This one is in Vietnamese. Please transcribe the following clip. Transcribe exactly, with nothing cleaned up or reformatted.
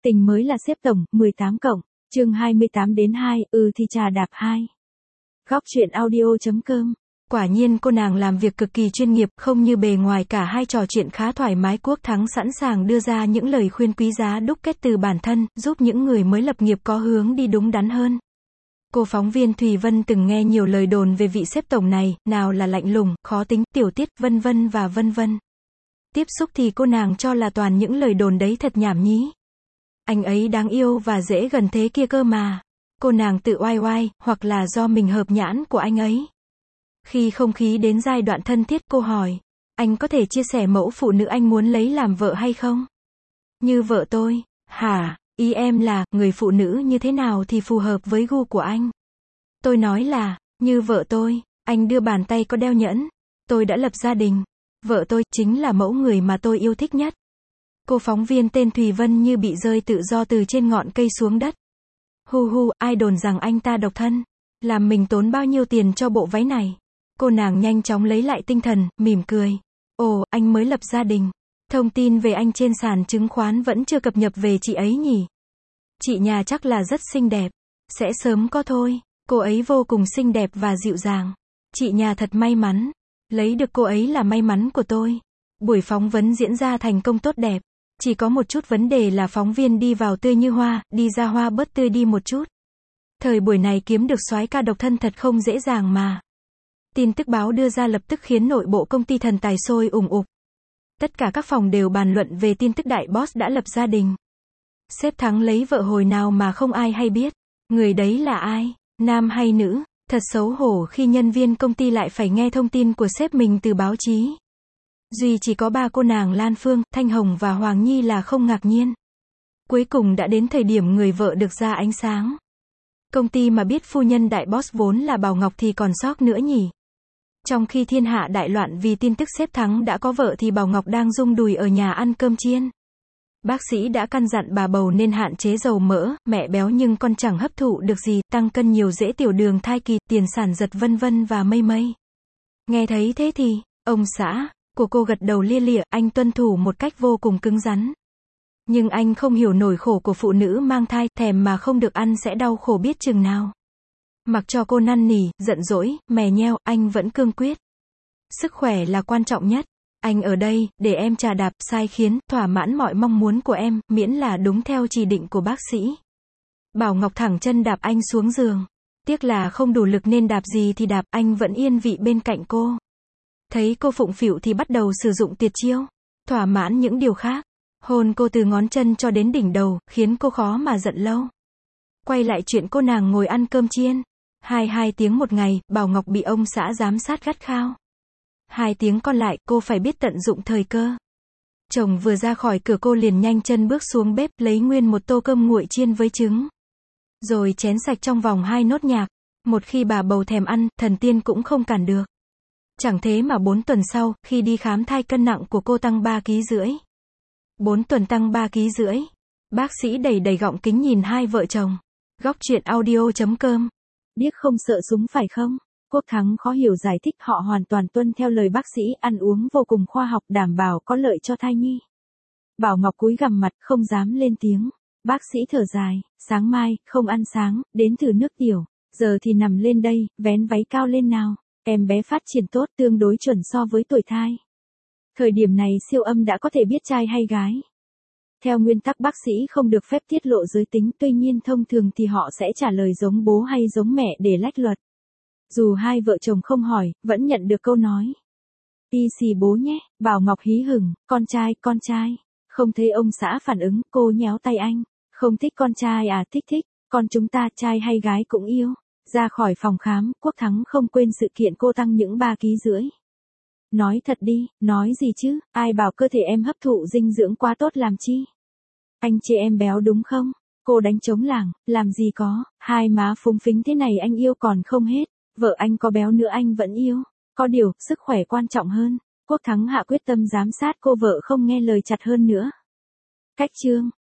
Tình mới là xếp tổng, mười tám cộng, chương hai mươi tám đến hai, ừ thì trà đạp hai. Góc truyện audio.com. Quả nhiên cô nàng làm việc cực kỳ chuyên nghiệp, không như bề ngoài, cả hai trò chuyện khá thoải mái. Quốc Thắng sẵn sàng đưa ra những lời khuyên quý giá đúc kết từ bản thân, giúp những người mới lập nghiệp có hướng đi đúng đắn hơn. Cô phóng viên Thùy Vân từng nghe nhiều lời đồn về vị sếp tổng này, nào là lạnh lùng, khó tính, tiểu tiết, vân vân và vân vân. Tiếp xúc thì cô nàng cho là toàn những lời đồn đấy thật nhảm nhí. Anh ấy đáng yêu và dễ gần thế kia cơ mà. Cô nàng tự oai oai, hoặc là do mình hợp nhãn của anh ấy. Khi không khí đến giai đoạn thân thiết, cô hỏi, anh có thể chia sẻ mẫu phụ nữ anh muốn lấy làm vợ hay không? Như vợ tôi. Hả? Ý em là, người phụ nữ như thế nào thì phù hợp với gu của anh? Tôi nói là, như vợ tôi. Anh đưa bàn tay có đeo nhẫn. Tôi đã lập gia đình. Vợ tôi chính là mẫu người mà tôi yêu thích nhất. Cô phóng viên tên Thùy Vân như bị rơi tự do từ trên ngọn cây xuống đất. Hu hu, ai đồn rằng anh ta độc thân? Làm mình tốn bao nhiêu tiền cho bộ váy này? Cô nàng nhanh chóng lấy lại tinh thần, mỉm cười. Ồ, anh mới lập gia đình. Thông tin về anh trên sàn chứng khoán vẫn chưa cập nhật về chị ấy nhỉ? Chị nhà chắc là rất xinh đẹp. Sẽ sớm có thôi. Cô ấy vô cùng xinh đẹp và dịu dàng. Chị nhà thật may mắn. Lấy được cô ấy là may mắn của tôi. Buổi phỏng vấn diễn ra thành công tốt đẹp. Chỉ có một chút vấn đề là phóng viên đi vào tươi như hoa, đi ra hoa bớt tươi đi một chút. Thời buổi này kiếm được soái ca độc thân thật không dễ dàng mà. Tin tức báo đưa ra lập tức khiến nội bộ công ty thần tài sôi ủng ục. Tất cả các phòng đều bàn luận về tin tức đại boss đã lập gia đình. Sếp Thắng lấy vợ hồi nào mà không ai hay biết. Người đấy là ai? Nam hay nữ? Thật xấu hổ khi nhân viên công ty lại phải nghe thông tin của sếp mình từ báo chí. Duy chỉ có ba cô nàng Lan Phương, Thanh Hồng và Hoàng Nhi là không ngạc nhiên. Cuối cùng đã đến thời điểm người vợ được ra ánh sáng. Công ty mà biết phu nhân đại boss vốn là Bảo Ngọc thì còn sốc nữa nhỉ. Trong khi thiên hạ đại loạn vì tin tức sếp Thắng đã có vợ thì Bảo Ngọc đang rung đùi ở nhà ăn cơm chiên. Bác sĩ đã căn dặn bà bầu nên hạn chế dầu mỡ, mẹ béo nhưng con chẳng hấp thụ được gì, tăng cân nhiều dễ tiểu đường thai kỳ, tiền sản giật vân vân và mây mây. Nghe thấy thế thì, ông xã của cô gật đầu lia lịa, anh tuân thủ một cách vô cùng cứng rắn. Nhưng anh không hiểu nỗi khổ của phụ nữ mang thai, thèm mà không được ăn sẽ đau khổ biết chừng nào. Mặc cho cô năn nỉ, giận dỗi, mè nheo, anh vẫn cương quyết. Sức khỏe là quan trọng nhất. Anh ở đây, để em trà đạp, sai khiến, thỏa mãn mọi mong muốn của em, miễn là đúng theo chỉ định của bác sĩ. Bảo Ngọc thẳng chân đạp anh xuống giường. Tiếc là không đủ lực nên đạp gì thì đạp, anh vẫn yên vị bên cạnh cô. Thấy cô phụng phịu thì bắt đầu sử dụng tuyệt chiêu. Thỏa mãn những điều khác. Hôn cô từ ngón chân cho đến đỉnh đầu, khiến cô khó mà giận lâu. Quay lại chuyện cô nàng ngồi ăn cơm chiên. Hai hai tiếng một ngày, Bảo Ngọc bị ông xã giám sát gắt khao. Hai tiếng còn lại, cô phải biết tận dụng thời cơ. Chồng vừa ra khỏi cửa cô liền nhanh chân bước xuống bếp, lấy nguyên một tô cơm nguội chiên với trứng. Rồi chén sạch trong vòng hai nốt nhạc. Một khi bà bầu thèm ăn, thần tiên cũng không cản được. Chẳng thế mà bốn tuần sau, khi đi khám thai cân nặng của cô tăng ba ký rưỡi. Bốn tuần tăng ba ký rưỡi. Bác sĩ đầy đầy gọng kính nhìn hai vợ chồng. Góc truyện audio.com. Điếc không sợ súng phải không? Quốc Thắng khó hiểu giải thích họ hoàn toàn tuân theo lời bác sĩ, ăn uống vô cùng khoa học đảm bảo có lợi cho thai nhi. Bảo Ngọc cúi gằm mặt, không dám lên tiếng. Bác sĩ thở dài, sáng mai, không ăn sáng, đến thử nước tiểu. Giờ thì nằm lên đây, vén váy cao lên nào. Em bé phát triển tốt, tương đối chuẩn so với tuổi thai. Thời điểm này siêu âm đã có thể biết trai hay gái. Theo nguyên tắc bác sĩ không được phép tiết lộ giới tính, tuy nhiên thông thường thì họ sẽ trả lời giống bố hay giống mẹ để lách luật. Dù hai vợ chồng không hỏi, vẫn nhận được câu nói. Y xì bố nhé, Bảo Ngọc hí hửng, con trai, con trai. Không thấy ông xã phản ứng, cô nhéo tay anh. Không thích con trai à, thích thích, con chúng ta trai hay gái cũng yêu. Ra khỏi phòng khám, Quốc Thắng không quên sự kiện cô tăng những ba ký rưỡi. Nói thật đi, nói gì chứ, ai bảo cơ thể em hấp thụ dinh dưỡng quá tốt làm chi. Anh chê em béo đúng không? Cô đánh trống lảng, làm gì có, hai má phúng phính thế này anh yêu còn không hết. Vợ anh có béo nữa anh vẫn yêu. Có điều, sức khỏe quan trọng hơn. Quốc Thắng hạ quyết tâm giám sát cô vợ không nghe lời chặt hơn nữa. Cách chương.